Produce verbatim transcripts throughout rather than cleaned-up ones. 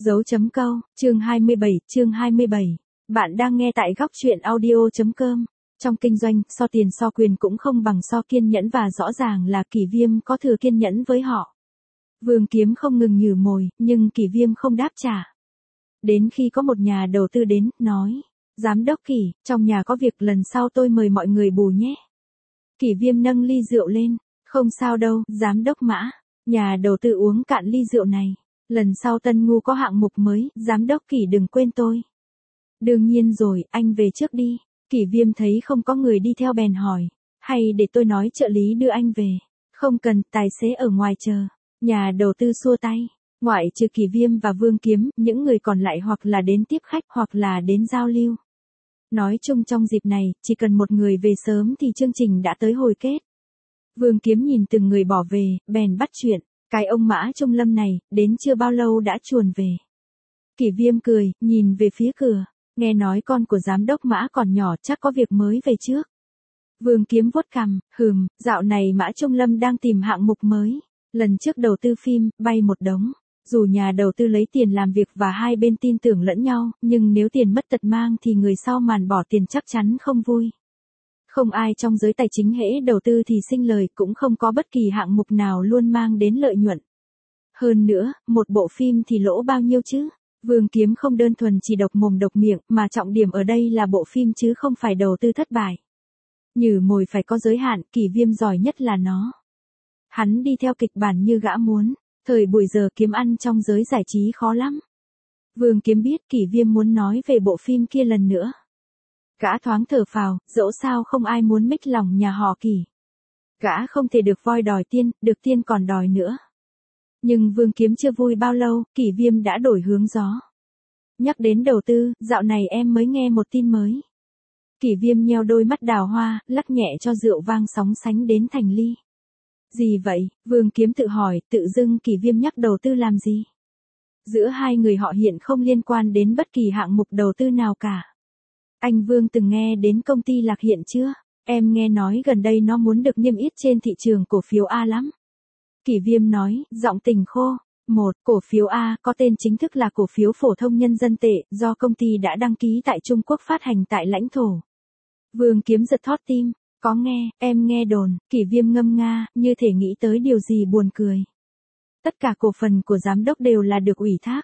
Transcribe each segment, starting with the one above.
Dấu chấm câu, chương hai mươi bảy, chương hai mươi bảy. Bạn đang nghe tại góc truyện audio.com. Trong kinh doanh, so tiền so quyền cũng không bằng so kiên nhẫn và rõ ràng là Kỷ Viêm có thừa kiên nhẫn với họ. Vương Kiếm không ngừng nhử mồi, nhưng Kỷ Viêm không đáp trả. Đến khi có một nhà đầu tư đến, nói, Giám đốc Kỷ, trong nhà có việc lần sau tôi mời mọi người bù nhé. Kỷ Viêm nâng ly rượu lên, không sao đâu, Giám đốc Mã. Nhà đầu tư uống cạn ly rượu này. Lần sau Tân Ngu có hạng mục mới, Giám đốc Kỷ đừng quên tôi. Đương nhiên rồi, anh về trước đi. Kỷ Viêm thấy không có người đi theo bèn hỏi, hay để tôi nói trợ lý đưa anh về. Không cần, tài xế ở ngoài chờ. Nhà đầu tư xua tay. Ngoại trừ Kỷ Viêm và Vương Kiếm, những người còn lại hoặc là đến tiếp khách hoặc là đến giao lưu. Nói chung trong dịp này, chỉ cần một người về sớm thì chương trình đã tới hồi kết. Vương Kiếm nhìn từng người bỏ về, bèn bắt chuyện. Cái ông Mã Trung Lâm này, đến chưa bao lâu đã chuồn về. Kỷ Viêm cười, nhìn về phía cửa. Nghe nói con của giám đốc Mã còn nhỏ chắc có việc mới về trước. Vương Kiếm vuốt cằm, hừm, dạo này Mã Trung Lâm đang tìm hạng mục mới. Lần trước đầu tư phim, bay một đống. Dù nhà đầu tư lấy tiền làm việc và hai bên tin tưởng lẫn nhau, nhưng nếu tiền mất tật mang thì người sau màn bỏ tiền chắc chắn không vui. Không ai trong giới tài chính hễ đầu tư thì sinh lời, cũng không có bất kỳ hạng mục nào luôn mang đến lợi nhuận. Hơn nữa, một bộ phim thì lỗ bao nhiêu chứ? Vương Kiếm không đơn thuần chỉ độc mồm độc miệng, mà trọng điểm ở đây là bộ phim chứ không phải đầu tư thất bại. Nhử mồi phải có giới hạn, Kỷ Viêm giỏi nhất là nó. Hắn đi theo kịch bản như gã muốn, thời buổi giờ kiếm ăn trong giới giải trí khó lắm. Vương Kiếm biết Kỷ Viêm muốn nói về bộ phim kia lần nữa. Gã thoáng thở phào, dẫu sao không ai muốn mích lòng nhà họ Kỷ. Gã không thể được voi đòi tiên, được tiên còn đòi nữa. Nhưng Vương Kiếm chưa vui bao lâu, Kỷ Viêm đã đổi hướng gió. Nhắc đến đầu tư, dạo này em mới nghe một tin mới. Kỷ Viêm nheo đôi mắt đào hoa, lắc nhẹ cho rượu vang sóng sánh đến thành ly. Gì vậy? Vương Kiếm tự hỏi, tự dưng Kỷ Viêm nhắc đầu tư làm gì? Giữa hai người họ hiện không liên quan đến bất kỳ hạng mục đầu tư nào cả. Anh Vương từng nghe đến công ty Lạc Hiện chưa? Em nghe nói gần đây nó muốn được niêm yết trên thị trường cổ phiếu A lắm. Kỷ Viêm nói, giọng tình khô. Một, cổ phiếu A có tên chính thức là cổ phiếu phổ thông nhân dân tệ, do công ty đã đăng ký tại Trung Quốc phát hành tại lãnh thổ. Vương Kiếm giật thót tim. Có nghe, em nghe đồn. Kỷ Viêm ngâm nga, như thể nghĩ tới điều gì buồn cười. Tất cả cổ phần của giám đốc đều là được ủy thác.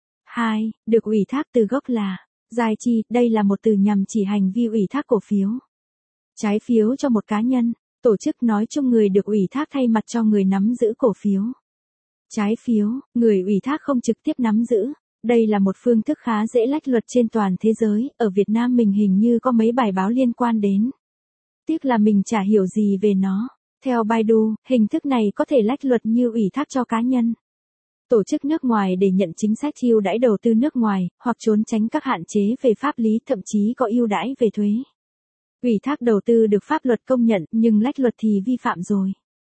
Hai, được ủy thác từ gốc là Giai chi, đây là một từ nhằm chỉ hành vi ủy thác cổ phiếu. Trái phiếu cho một cá nhân, tổ chức nói chung người được ủy thác thay mặt cho người nắm giữ cổ phiếu. Trái phiếu, người ủy thác không trực tiếp nắm giữ. Đây là một phương thức khá dễ lách luật trên toàn thế giới, ở Việt Nam mình hình như có mấy bài báo liên quan đến. Tiếc là mình chả hiểu gì về nó. Theo Baidu, hình thức này có thể lách luật như ủy thác cho cá nhân, tổ chức nước ngoài để nhận chính sách ưu đãi đầu tư nước ngoài, hoặc trốn tránh các hạn chế về pháp lý, thậm chí có ưu đãi về thuế. Ủy thác đầu tư được pháp luật công nhận, nhưng lách luật thì vi phạm rồi.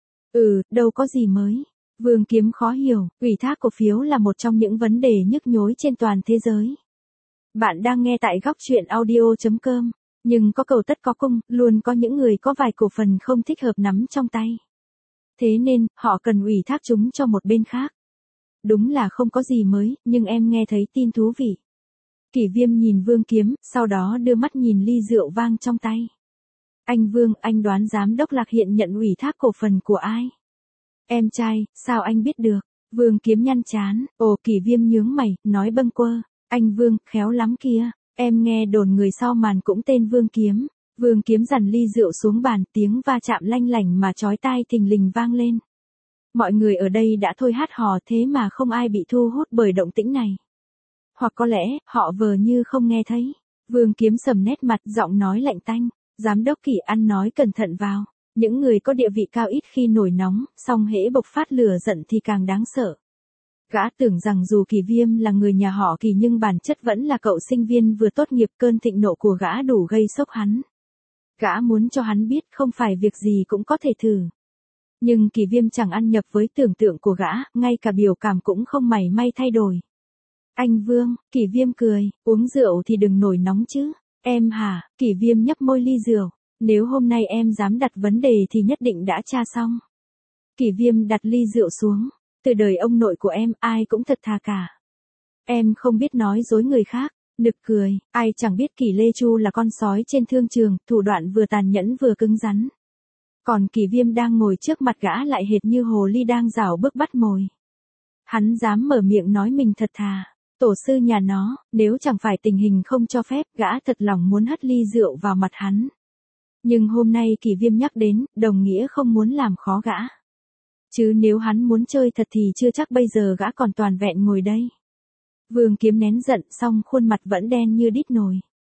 Ừ, đâu có gì mới. Vương Kiếm khó hiểu, ủy thác cổ phiếu là một trong những vấn đề nhức nhối trên toàn thế giới. Bạn đang nghe tại góc truyện audio.com. Nhưng có cầu tất có cung, luôn có những người có vài cổ phần không thích hợp nắm trong tay. Thế nên, họ cần ủy thác chúng cho một bên khác. Đúng là không có gì mới, nhưng em nghe thấy tin thú vị. Kỷ Viêm nhìn Vương Kiếm, sau đó đưa mắt nhìn ly rượu vang trong tay. Anh Vương, anh đoán giám đốc Lạc Hiện nhận ủy thác cổ phần của ai? Em trai, sao anh biết được? Vương Kiếm nhăn chán, ồ Kỷ Viêm nhướng mày, nói bâng quơ. Anh Vương, khéo lắm kia. Em nghe đồn người sau màn cũng tên Vương Kiếm. Vương Kiếm dằn ly rượu xuống bàn, tiếng va chạm lanh lảnh mà chói tai thình lình vang lên. Mọi người ở đây đã thôi hát hò thế mà không ai bị thu hút bởi động tĩnh này. Hoặc có lẽ, họ vờ như không nghe thấy. Vương Kiếm sầm nét mặt, giọng nói lạnh tanh. Giám đốc Kỷ ăn nói cẩn thận vào. Những người có địa vị cao ít khi nổi nóng, song hễ bộc phát lửa giận thì càng đáng sợ. Gã tưởng rằng dù Kỷ Viêm là người nhà họ Kỷ nhưng bản chất vẫn là cậu sinh viên vừa tốt nghiệp, cơn thịnh nộ của gã đủ gây sốc hắn. Gã muốn cho hắn biết không phải việc gì cũng có thể thử. Nhưng Kỷ Viêm chẳng ăn nhập với tưởng tượng của gã, ngay cả biểu cảm cũng không mảy may thay đổi. Anh Vương, Kỷ Viêm cười, uống rượu thì đừng nổi nóng chứ. Em hả? Kỷ Viêm nhấp môi ly rượu. Nếu hôm nay em dám đặt vấn đề thì nhất định đã tra xong. Kỷ Viêm đặt ly rượu xuống. Từ đời ông nội của em, ai cũng thật thà cả. Em không biết nói dối người khác. Nực cười, ai chẳng biết Kỷ Lê Chu là con sói trên thương trường, thủ đoạn vừa tàn nhẫn vừa cứng rắn. Còn Kỷ Viêm đang ngồi trước mặt gã lại hệt như hồ ly đang rảo bước bắt mồi. Hắn dám mở miệng nói mình thật thà. Tổ sư nhà nó, nếu chẳng phải tình hình không cho phép, gã thật lòng muốn hất ly rượu vào mặt hắn. Nhưng hôm nay Kỷ Viêm nhắc đến, đồng nghĩa không muốn làm khó gã. Chứ nếu hắn muốn chơi thật thì chưa chắc bây giờ gã còn toàn vẹn ngồi đây. Vương Kiếm nén giận xong khuôn mặt vẫn đen như đít nồi.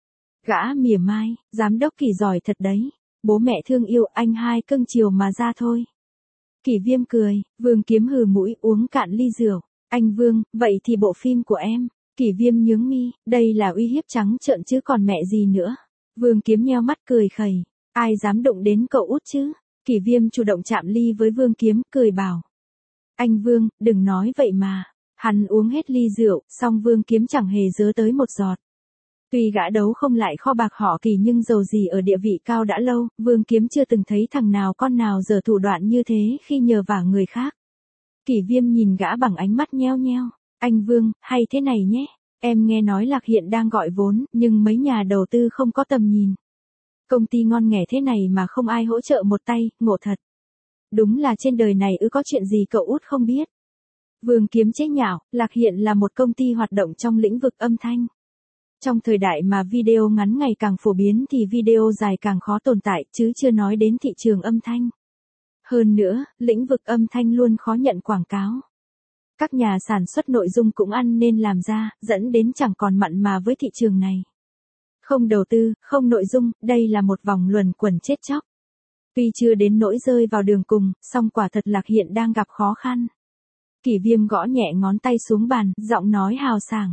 Gã mỉa mai, giám đốc Kỷ giỏi thật đấy. Bố mẹ thương yêu anh hai cưng chiều mà ra thôi. Kỷ Viêm cười, Vương Kiếm hừ mũi uống cạn ly rượu. Anh Vương, vậy thì bộ phim của em. Kỷ Viêm nhướng mi, đây là uy hiếp trắng trợn chứ còn mẹ gì nữa. Vương Kiếm nheo mắt cười khẩy, ai dám đụng đến cậu út chứ. Kỷ Viêm chủ động chạm ly với Vương Kiếm, cười bảo. Anh Vương, đừng nói vậy mà. Hắn uống hết ly rượu, xong Vương Kiếm chẳng hề dớ tới một giọt. Tuy gã đấu không lại kho bạc họ Kỷ nhưng dầu gì ở địa vị cao đã lâu, Vương Kiếm chưa từng thấy thằng nào con nào giở thủ đoạn như thế khi nhờ vả người khác. Kỷ Viêm nhìn gã bằng ánh mắt nheo nheo. Anh Vương, hay thế này nhé. Em nghe nói Lạc Hiện đang gọi vốn, nhưng mấy nhà đầu tư không có tầm nhìn. Công ty ngon nghẻ thế này mà không ai hỗ trợ một tay, ngộ thật. Đúng là trên đời này ư có chuyện gì cậu út không biết. Vương Kiếm chế nhạo, Lạc Hiện là một công ty hoạt động trong lĩnh vực âm thanh. Trong thời đại mà video ngắn ngày càng phổ biến thì video dài càng khó tồn tại, chứ chưa nói đến thị trường âm thanh. Hơn nữa, lĩnh vực âm thanh luôn khó nhận quảng cáo. Các nhà sản xuất nội dung cũng ăn nên làm ra, dẫn đến chẳng còn mặn mà với thị trường này. Không đầu tư, không nội dung, đây là một vòng luẩn quẩn chết chóc. Tuy chưa đến nỗi rơi vào đường cùng, song quả thật Lạc Hiện đang gặp khó khăn. Kỷ Viêm gõ nhẹ ngón tay xuống bàn, giọng nói hào sảng.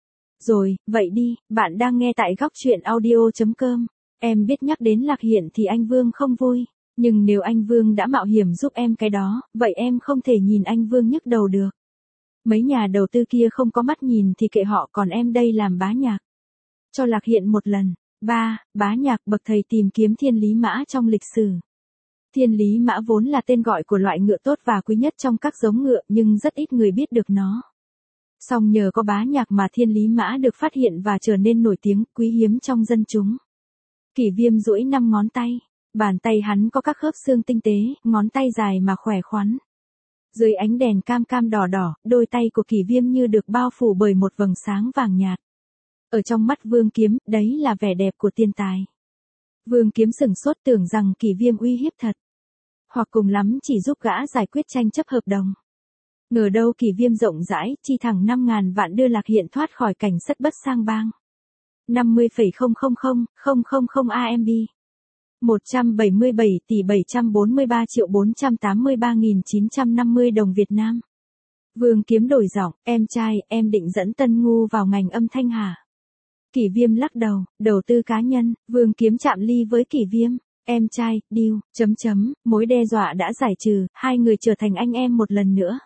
Rồi, vậy đi, bạn đang nghe tại góc truyện audio chấm com. Em biết nhắc đến Lạc Hiện thì anh Vương không vui. Nhưng nếu anh Vương đã mạo hiểm giúp em cái đó, vậy em không thể nhìn anh Vương nhức đầu được. Mấy nhà đầu tư kia không có mắt nhìn thì kệ họ, còn em đây làm bá nhạc. Cho Lạc Hiện một lần. ba. Bá nhạc bậc thầy tìm kiếm thiên lý mã trong lịch sử. Thiên lý mã vốn là tên gọi của loại ngựa tốt và quý nhất trong các giống ngựa, nhưng rất ít người biết được nó. Song nhờ có bá nhạc mà thiên lý mã được phát hiện và trở nên nổi tiếng, quý hiếm trong dân chúng. Kỷ Viêm duỗi năm ngón tay. Bàn tay hắn có các khớp xương tinh tế, ngón tay dài mà khỏe khoắn. Dưới ánh đèn cam cam đỏ đỏ, đôi tay của Kỷ Viêm như được bao phủ bởi một vầng sáng vàng nhạt. Ở trong mắt Vương Kiếm, đấy là vẻ đẹp của thiên tài. Vương Kiếm sửng sốt tưởng rằng Kỷ Viêm uy hiếp thật. Hoặc cùng lắm chỉ giúp gã giải quyết tranh chấp hợp đồng. Ngờ đâu Kỷ Viêm rộng rãi, chi thẳng năm ngàn vạn đưa Lạc Hiện thoát khỏi cảnh sất bất sang bang. năm mươi phẩy không không không không không không a em bê. một trăm bảy mươi bảy tỷ bảy trăm bốn mươi ba triệu bốn trăm tám mươi ba nghìn chín trăm năm mươi đồng Việt Nam. Vương Kiếm đổi giọng, em trai, em định dẫn Tân Ngu vào ngành âm thanh hả? Kỷ Viêm lắc đầu, đầu tư cá nhân. Vương Kiếm chạm ly với Kỷ Viêm. Em trai, deal, chấm chấm, mối đe dọa đã giải trừ, hai người trở thành anh em một lần nữa.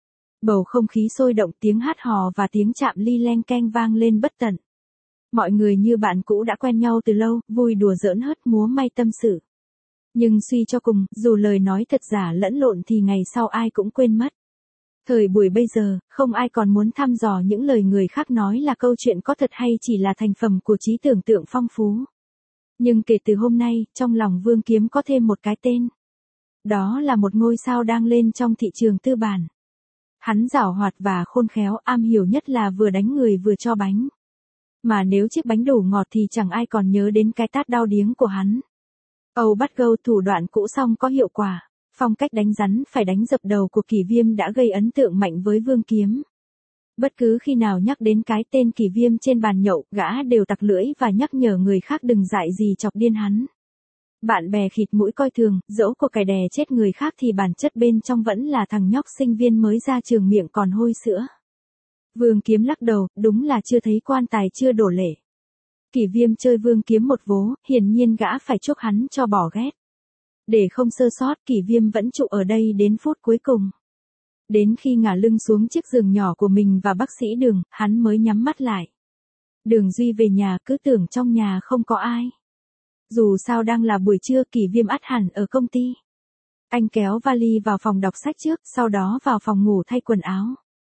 Bầu không khí sôi động, tiếng hát hò và tiếng chạm ly leng keng vang lên bất tận. Mọi người như bạn cũ đã quen nhau từ lâu, vui đùa giỡn hớt múa may tâm sự. Nhưng suy cho cùng, dù lời nói thật giả lẫn lộn thì ngày sau ai cũng quên mất. Thời buổi bây giờ, không ai còn muốn thăm dò những lời người khác nói là câu chuyện có thật hay chỉ là thành phẩm của trí tưởng tượng phong phú. Nhưng kể từ hôm nay, trong lòng Vương Kiếm có thêm một cái tên. Đó là một ngôi sao đang lên trong thị trường tư bản. Hắn giảo hoạt và khôn khéo, am hiểu nhất là vừa đánh người vừa cho bánh. Mà nếu chiếc bánh đủ ngọt thì chẳng ai còn nhớ đến cái tát đau điếng của hắn. Âu bắt gâu thủ đoạn cũ xong có hiệu quả. Phong cách đánh rắn phải đánh dập đầu của Kỷ Viêm đã gây ấn tượng mạnh với Vương Kiếm. Bất cứ khi nào nhắc đến cái tên Kỷ Viêm trên bàn nhậu, gã đều tặc lưỡi và nhắc nhở người khác đừng dại gì chọc điên hắn. Bạn bè khịt mũi coi thường, dẫu cô cài đè chết người khác thì bản chất bên trong vẫn là thằng nhóc sinh viên mới ra trường miệng còn hôi sữa. Vương Kiếm lắc đầu, đúng là chưa thấy quan tài chưa đổ lệ. Kỷ Viêm chơi Vương Kiếm một vố, hiển nhiên gã phải chuốc hắn cho bỏ ghét. Để không sơ sót, Kỷ Viêm vẫn trụ ở đây đến phút cuối cùng. Đến khi ngả lưng xuống chiếc giường nhỏ của mình và bác sĩ Đường, hắn mới nhắm mắt lại. Đường Duy về nhà cứ tưởng trong nhà không có ai. Dù sao đang là buổi trưa, Kỷ Viêm ắt hẳn ở công ty. Anh kéo vali vào phòng đọc sách trước, sau đó vào phòng ngủ thay quần áo.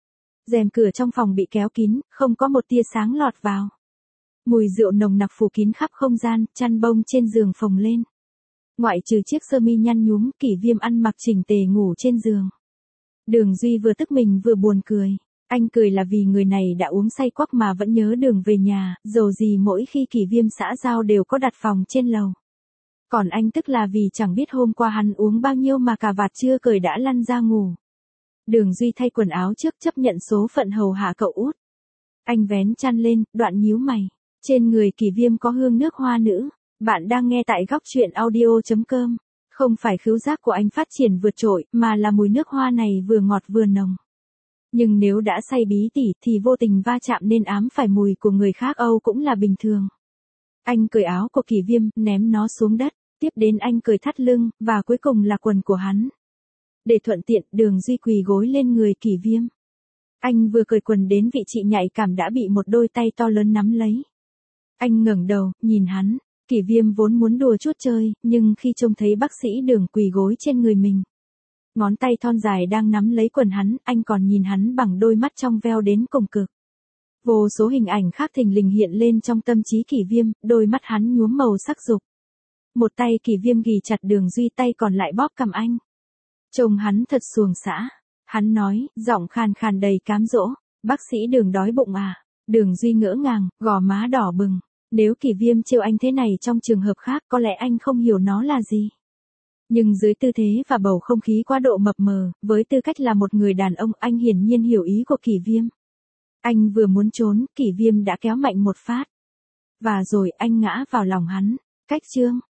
Rèm cửa trong phòng bị kéo kín, không có một tia sáng lọt vào. Mùi rượu nồng nặc phủ kín khắp không gian, chăn bông trên giường phồng lên. Ngoại trừ chiếc sơ mi nhăn nhúm, Kỷ Viêm ăn mặc chỉnh tề ngủ trên giường. Đường Duy vừa tức mình vừa buồn cười. Anh cười là vì người này đã uống say quắc mà vẫn nhớ đường về nhà, dầu gì mỗi khi Kỷ Viêm xã giao đều có đặt phòng trên lầu. Còn anh tức là vì chẳng biết hôm qua hắn uống bao nhiêu mà cà vạt chưa cởi đã lăn ra ngủ. Đường Duy thay quần áo trước chấp nhận số phận hầu hạ cậu út. Anh vén chăn lên, đoạn nhíu mày. Trên người Kỷ Viêm có hương nước hoa nữ. Bạn đang nghe tại góc truyện audio chấm com. Không phải khứu giác của anh phát triển vượt trội, mà là mùi nước hoa này vừa ngọt vừa nồng. Nhưng nếu đã say bí tỉ thì vô tình va chạm nên ám phải mùi của người khác Âu cũng là bình thường. Anh cởi áo của Kỷ Viêm, ném nó xuống đất, tiếp đến anh cởi thắt lưng, và cuối cùng là quần của hắn. Để thuận tiện, Đường Duy quỳ gối lên người Kỷ Viêm. Anh vừa cởi quần đến vị trí nhạy cảm đã bị một đôi tay to lớn nắm lấy. Anh ngẩng đầu, nhìn hắn. Kỷ Viêm vốn muốn đùa chút chơi, nhưng khi trông thấy bác sĩ Đường quỳ gối trên người mình, ngón tay thon dài đang nắm lấy quần hắn, anh còn nhìn hắn bằng đôi mắt trong veo đến cùng cực. Vô số hình ảnh khác thình lình hiện lên trong tâm trí Kỷ Viêm, đôi mắt hắn nhuốm màu sắc dục. Một tay Kỷ Viêm ghì chặt Đường Duy, tay còn lại bóp cằm anh. Trông hắn thật xuồng xã. Hắn nói, giọng khàn khàn đầy cám dỗ, bác sĩ Đường đói bụng à? Đường Duy ngỡ ngàng, gò má đỏ bừng. Nếu Kỷ Viêm trêu anh thế này trong trường hợp khác có lẽ anh không hiểu nó là gì. Nhưng dưới tư thế và bầu không khí quá độ mập mờ, với tư cách là một người đàn ông, anh hiển nhiên hiểu ý của Kỷ Viêm. Anh vừa muốn trốn, Kỷ Viêm đã kéo mạnh một phát. Và rồi anh ngã vào lòng hắn. Cách chương